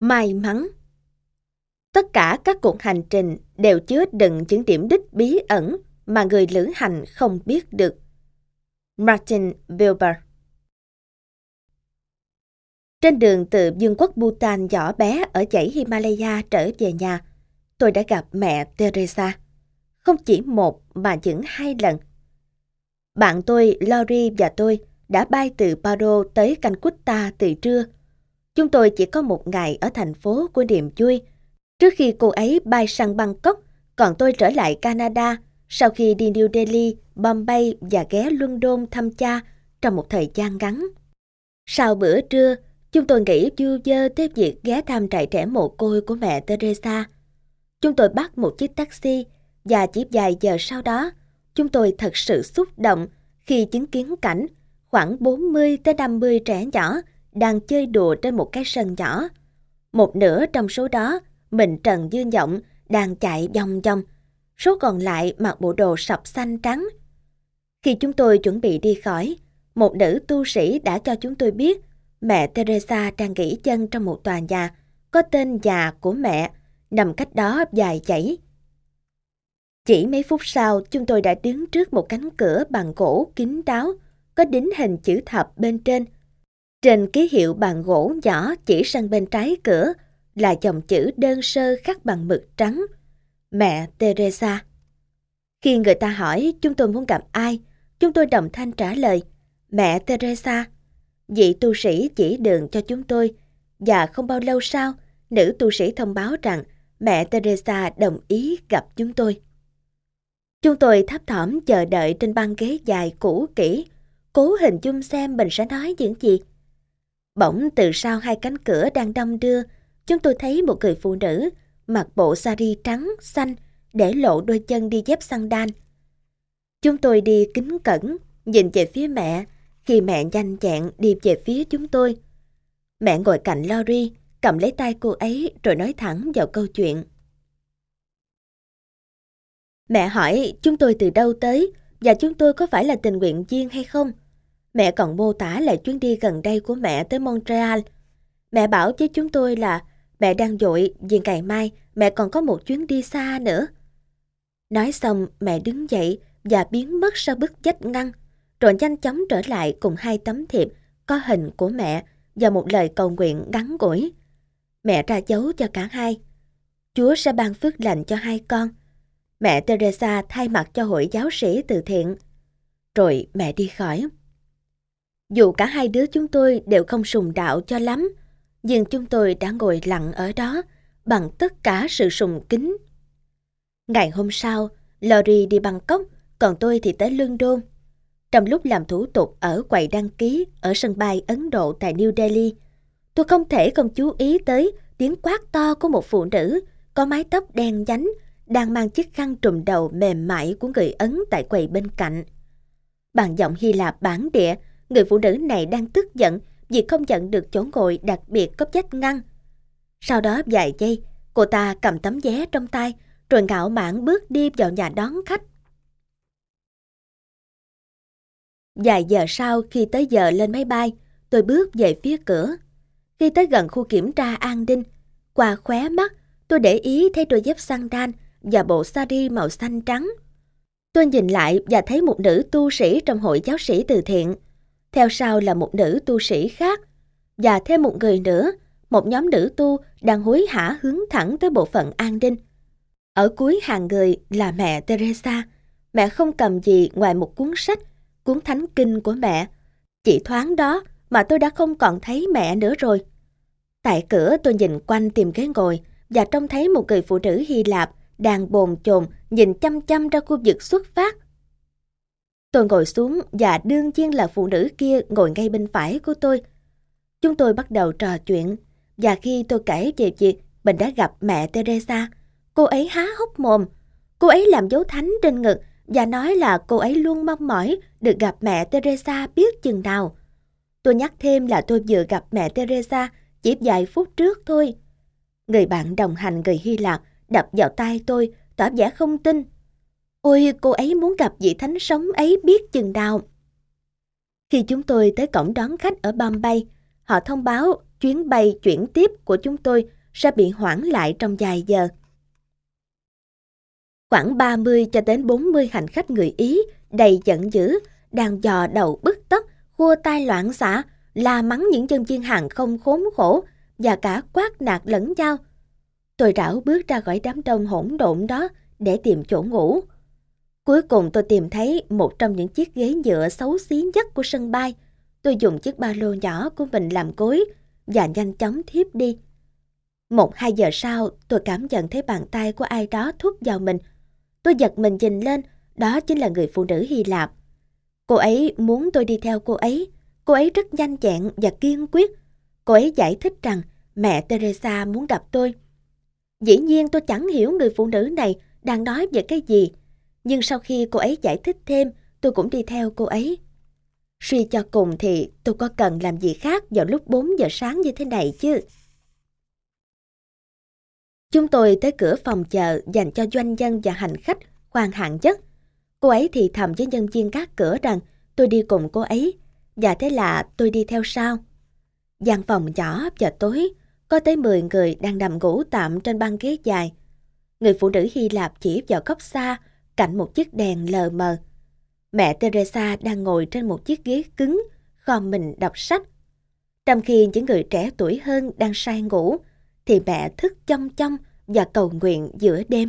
May mắn. Tất cả các cuộc hành trình đều chứa đựng những điểm đích bí ẩn mà người lữ hành không biết được. Martin Buber. Trên đường từ vương quốc Bhutan nhỏ bé ở dãy Himalaya trở về nhà, tôi đã gặp mẹ Teresa. Không chỉ một mà những 2 lần. Bạn tôi, Lori và tôi đã bay từ Paro tới Calcutta từ trưa. Chúng tôi chỉ có 1 ngày ở thành phố của niềm vui, trước khi cô ấy bay sang Bangkok, còn tôi trở lại Canada sau khi đi New Delhi, Bombay và ghé London thăm cha trong một thời gian ngắn. Sau bữa trưa, chúng tôi nghĩ vui vơ tới việc ghé thăm trại trẻ mồ côi của mẹ Teresa. Chúng tôi bắt một chiếc taxi và chỉ vài giờ sau đó, chúng tôi thật sự xúc động khi chứng kiến cảnh khoảng 40 tới 50 trẻ nhỏ đang chơi đùa trên một cái sân nhỏ. Một nửa trong số đó, mình trần như nhộng, đang chạy vòng vòng. Số còn lại mặc bộ đồ sọc xanh trắng. Khi chúng tôi chuẩn bị đi khỏi, một nữ tu sĩ đã cho chúng tôi biết mẹ Teresa đang nghỉ chân trong một tòa nhà có tên nhà của mẹ, nằm cách đó vài dãy. Chỉ mấy phút sau, chúng tôi đã đứng trước một cánh cửa bằng gỗ kín đáo, có đính hình chữ thập bên trên. Trên ký hiệu bằng gỗ nhỏ chỉ sang bên trái cửa là dòng chữ đơn sơ khắc bằng mực trắng: Mẹ Teresa. Khi người ta hỏi chúng tôi muốn gặp ai, chúng tôi đồng thanh trả lời: Mẹ Teresa. Vị tu sĩ chỉ đường cho chúng tôi, và không bao lâu sau, nữ tu sĩ thông báo rằng mẹ Teresa đồng ý gặp chúng tôi. Chúng tôi thấp thỏm chờ đợi trên băng ghế dài cũ kỹ, cố hình dung xem mình sẽ nói những gì. Bỗng từ sau 2 cánh cửa đang đong đưa, chúng tôi thấy một người phụ nữ mặc bộ sari trắng xanh, để lộ đôi chân đi dép sandal. Chúng tôi đi kính cẩn, nhìn về phía mẹ, khi mẹ nhanh nhẹn đi về phía chúng tôi. Mẹ ngồi cạnh Lori, cầm lấy tay cô ấy rồi nói thẳng vào câu chuyện. Mẹ hỏi chúng tôi từ đâu tới và chúng tôi có phải là tình nguyện viên hay không. Mẹ còn mô tả lại chuyến đi gần đây của mẹ tới Montreal. Mẹ bảo với chúng tôi là mẹ đang vội vì ngày mai mẹ còn có một chuyến đi xa nữa. Nói xong, mẹ đứng dậy và biến mất sau bức vách ngăn, rồi nhanh chóng trở lại cùng 2 tấm thiệp có hình của mẹ và một lời cầu nguyện ngắn ngủi. Mẹ ra dấu cho cả hai. Chúa sẽ ban phước lành cho 2 con. Mẹ Teresa thay mặt cho hội giáo sĩ từ thiện. Rồi mẹ đi khỏi. Dù cả 2 đứa chúng tôi đều không sùng đạo cho lắm, nhưng chúng tôi đã ngồi lặng ở đó bằng tất cả sự sùng kính. Ngày hôm sau, Lori đi Bangkok, còn tôi thì tới London. Trong lúc làm thủ tục ở quầy đăng ký ở sân bay Ấn Độ tại New Delhi, tôi không thể không chú ý tới tiếng quát to của một phụ nữ có mái tóc đen nhánh đang mang chiếc khăn trùm đầu mềm mại của người Ấn tại quầy bên cạnh. Bằng giọng Hy Lạp bản địa, người phụ nữ này đang tức giận vì không nhận được chỗ ngồi đặc biệt có vách ngăn. Sau đó vài giây, cô ta cầm tấm vé trong tay rồi ngạo mạn bước đi vào nhà đón khách. Vài giờ sau, khi tới giờ lên máy bay, tôi bước về phía cửa. Khi tới gần khu kiểm tra an ninh, qua khóe mắt, tôi để ý thấy đôi dép sandal và bộ sari màu xanh trắng. Tôi nhìn lại và thấy một nữ tu sĩ trong hội giáo sĩ từ thiện. Theo sau là một nữ tu sĩ khác. Và thêm một người nữa, một nhóm nữ tu đang hối hả hướng thẳng tới bộ phận an ninh. Ở cuối hàng người là mẹ Teresa. Mẹ không cầm gì ngoài một cuốn sách, cuốn thánh kinh của mẹ. Chỉ thoáng đó mà tôi đã không còn thấy mẹ nữa rồi. Tại cửa tôi nhìn quanh tìm ghế ngồi và trông thấy một người phụ nữ Hy Lạp đang bồn chồn nhìn chăm chăm ra khu vực xuất phát. Tôi ngồi xuống và đương nhiên là phụ nữ kia ngồi ngay bên phải của tôi. Chúng tôi bắt đầu trò chuyện, và khi tôi kể về việc mình đã gặp mẹ Teresa, cô ấy há hốc mồm. Cô ấy làm dấu thánh trên ngực và nói là cô ấy luôn mong mỏi được gặp mẹ Teresa biết chừng nào. Tôi nhắc thêm là tôi vừa gặp mẹ Teresa chỉ vài phút trước thôi. Người bạn đồng hành người Hy Lạp đập vào tay tôi, tỏ vẻ không tin. Ôi, cô ấy muốn gặp vị thánh sống ấy biết chừng nào. Khi chúng tôi tới cổng đón khách ở Bombay, họ thông báo chuyến bay chuyển tiếp của chúng tôi sẽ bị hoãn lại trong vài giờ. Khoảng 30 cho đến 40 hành khách người Ý đầy giận dữ, đang dò đầu bứt tóc, khua tay loạn xạ, la mắng những nhân viên hàng không khốn khổ và cả quát nạt lẫn nhau. Tôi rảo bước ra khỏi đám đông hỗn độn đó để tìm chỗ ngủ. Cuối cùng tôi tìm thấy một trong những chiếc ghế nhựa xấu xí nhất của sân bay. Tôi dùng chiếc ba lô nhỏ của mình làm gối và nhanh chóng thiếp đi. 1-2 giờ sau, tôi cảm nhận thấy bàn tay của ai đó thúc vào mình. Tôi giật mình nhìn lên, đó chính là người phụ nữ Hy Lạp. Cô ấy muốn tôi đi theo cô ấy. Cô ấy rất nhanh nhẹn và kiên quyết. Cô ấy giải thích rằng mẹ Teresa muốn gặp tôi. Dĩ nhiên tôi chẳng hiểu người phụ nữ này đang nói về cái gì. Nhưng sau khi cô ấy giải thích thêm, tôi cũng đi theo cô ấy. Suy cho cùng thì tôi có cần làm gì khác vào lúc 4 giờ sáng như thế này chứ. Chúng tôi tới cửa phòng chờ dành cho doanh nhân và hành khách khoan hạng nhất. Cô ấy thì thầm với nhân viên gác cửa rằng tôi đi cùng cô ấy, và thế là tôi đi theo sau. Gian phòng nhỏ và tối, có tới 10 người đang nằm ngủ tạm trên băng ghế dài. Người phụ nữ Hy Lạp chỉ vào góc xa, cạnh một chiếc đèn lờ mờ. Mẹ Teresa đang ngồi trên một chiếc ghế cứng, khom mình đọc sách. Trong khi những người trẻ tuổi hơn đang say ngủ, thì mẹ thức chong chong và cầu nguyện giữa đêm.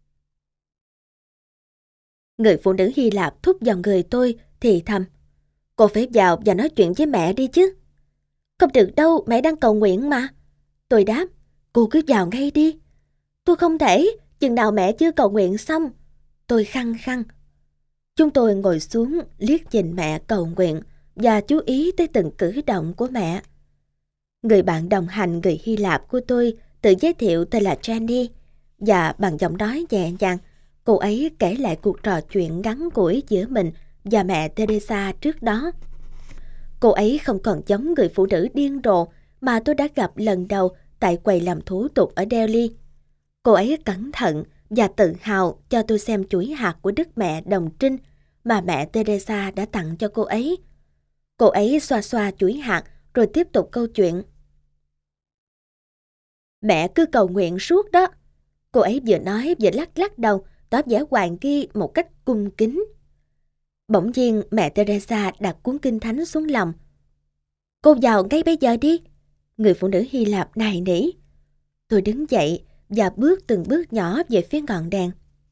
Người phụ nữ Hy Lạp thúc vào người tôi thì thầm: cô phải vào và nói chuyện với mẹ đi chứ. Không được đâu, mẹ đang cầu nguyện mà. Tôi đáp: cô cứ vào ngay đi. Tôi không thể, chừng nào mẹ chưa cầu nguyện xong. Tôi khăng khăng. Chúng tôi ngồi xuống liếc nhìn mẹ cầu nguyện và chú ý tới từng cử động của mẹ. Người bạn đồng hành người Hy Lạp của tôi tự giới thiệu tên là Jenny, và bằng giọng nói nhẹ nhàng, cô ấy kể lại cuộc trò chuyện ngắn ngủi giữa mình và mẹ Teresa trước đó. Cô ấy không còn giống người phụ nữ điên rồ mà tôi đã gặp lần đầu tại quầy làm thủ tục ở Delhi. Cô ấy cẩn thận và tự hào cho tôi xem chuỗi hạt của Đức Mẹ Đồng Trinh mà mẹ Teresa đã tặng cho cô ấy. Cô ấy xoa xoa chuỗi hạt rồi tiếp tục câu chuyện. Mẹ cứ cầu nguyện suốt đó. Cô ấy vừa nói vừa lắc lắc đầu, tỏ vẻ hoài nghi một cách cung kính. Bỗng nhiên mẹ Teresa đặt cuốn kinh thánh xuống lòng. Cô vào ngay bây giờ đi. Người phụ nữ Hy Lạp nài nỉ. Tôi đứng dậy và bước từng bước nhỏ về phía ngọn đèn.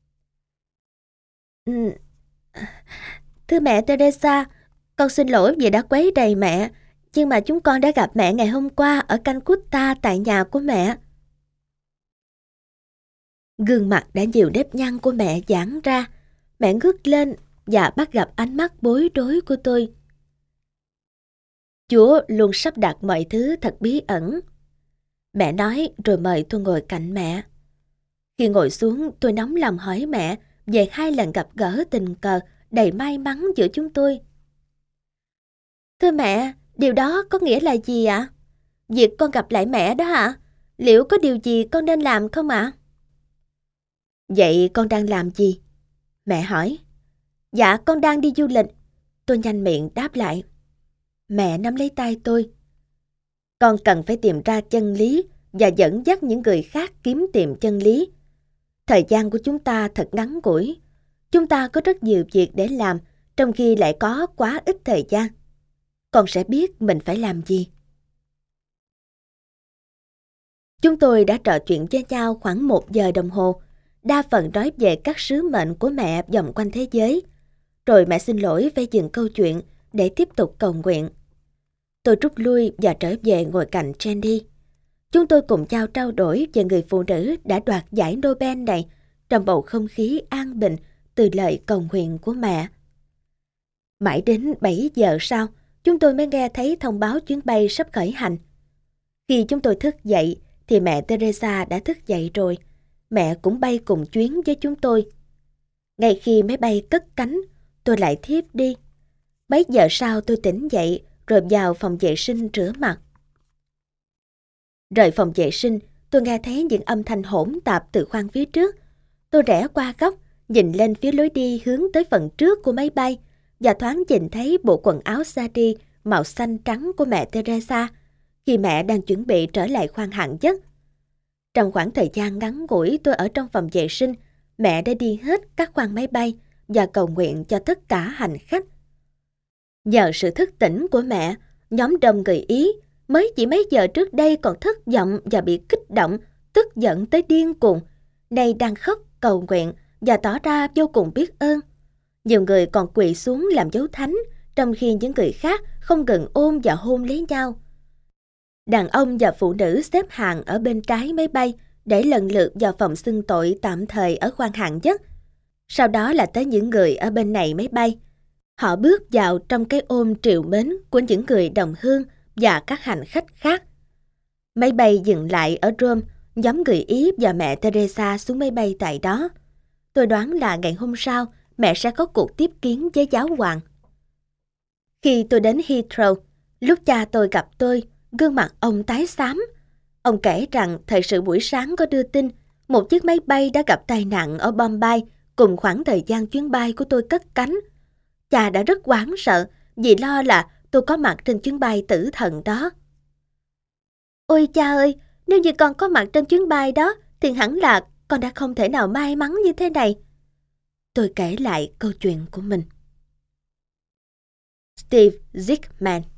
Thưa mẹ Teresa, con xin lỗi vì đã quấy rầy mẹ, nhưng mà chúng con đã gặp mẹ ngày hôm qua ở Calcutta tại nhà của mẹ. Gương mặt đã nhiều nếp nhăn của mẹ giãn ra. Mẹ ngước lên và bắt gặp ánh mắt bối rối của tôi. Chúa luôn sắp đặt mọi thứ thật bí ẩn. Mẹ nói rồi mời tôi ngồi cạnh mẹ. Khi ngồi xuống, tôi nóng lòng hỏi mẹ về 2 lần gặp gỡ tình cờ đầy may mắn giữa chúng tôi. Thưa mẹ, điều đó có nghĩa là gì ạ? Việc con gặp lại mẹ đó ạ? Liệu có điều gì con nên làm không ạ? Vậy con đang làm gì? Mẹ hỏi. Dạ, con đang đi du lịch. Tôi nhanh miệng đáp lại. Mẹ nắm lấy tay tôi. Con cần phải tìm ra chân lý và dẫn dắt những người khác kiếm tìm chân lý. Thời gian của chúng ta thật ngắn ngủi. Chúng ta có rất nhiều việc để làm, trong khi lại có quá ít thời gian. Con sẽ biết mình phải làm gì. Chúng tôi đã trò chuyện với nhau khoảng 1 giờ đồng hồ, đa phần nói về các sứ mệnh của mẹ vòng quanh thế giới. Rồi mẹ xin lỗi phải dừng câu chuyện để tiếp tục cầu nguyện. Tôi rút lui và trở về ngồi cạnh Jenny. Chúng tôi cùng nhau trao đổi về người phụ nữ đã đoạt giải Nobel này trong bầu không khí an bình từ lời cầu nguyện của mẹ. Mãi đến 7 giờ sau, chúng tôi mới nghe thấy thông báo chuyến bay sắp khởi hành. Khi chúng tôi thức dậy thì mẹ Teresa đã thức dậy rồi. Mẹ cũng bay cùng chuyến với chúng tôi. Ngay khi máy bay cất cánh, tôi lại thiếp đi. Mấy giờ sau tôi tỉnh dậy rồi vào phòng vệ sinh rửa mặt. Rời phòng vệ sinh, tôi nghe thấy những âm thanh hỗn tạp từ khoang phía trước. Tôi rẽ qua góc, nhìn lên phía lối đi hướng tới phần trước của máy bay và thoáng nhìn thấy bộ quần áo sari màu xanh trắng của mẹ Teresa khi mẹ đang chuẩn bị trở lại khoang hạng nhất. Trong khoảng thời gian ngắn ngủi tôi ở trong phòng vệ sinh, mẹ đã đi hết các khoang máy bay và cầu nguyện cho tất cả hành khách. Nhờ sự thức tỉnh của mẹ, nhóm đông người Ý mới chỉ mấy giờ trước đây còn thất vọng và bị kích động, tức giận tới điên cuồng, nay đang khóc cầu nguyện và tỏ ra vô cùng biết ơn. Nhiều người còn quỳ xuống làm dấu thánh, trong khi những người khác không ngừng ôm và hôn lấy nhau. Đàn ông và phụ nữ xếp hàng ở bên trái máy bay để lần lượt vào phòng xưng tội tạm thời ở khoang hạng nhất. Sau đó là tới những người ở bên này máy bay. Họ bước vào trong cái ôm trìu mến của những người đồng hương và các hành khách khác. Máy bay dừng lại ở Rome, nhóm người Ý và mẹ Teresa xuống máy bay tại đó. Tôi đoán là ngày hôm sau, mẹ sẽ có cuộc tiếp kiến với giáo hoàng. Khi tôi đến Heathrow, lúc cha tôi gặp tôi, gương mặt ông tái xám. Ông kể rằng thời sự buổi sáng có đưa tin một chiếc máy bay đã gặp tai nạn ở Bombay cùng khoảng thời gian chuyến bay của tôi cất cánh. Cha đã rất hoảng sợ vì lo là tôi có mặt trên chuyến bay tử thần đó. Ôi cha ơi, nếu như con có mặt trên chuyến bay đó thì hẳn là con đã không thể nào may mắn như thế này. Tôi kể lại câu chuyện của mình. Steve Zickman.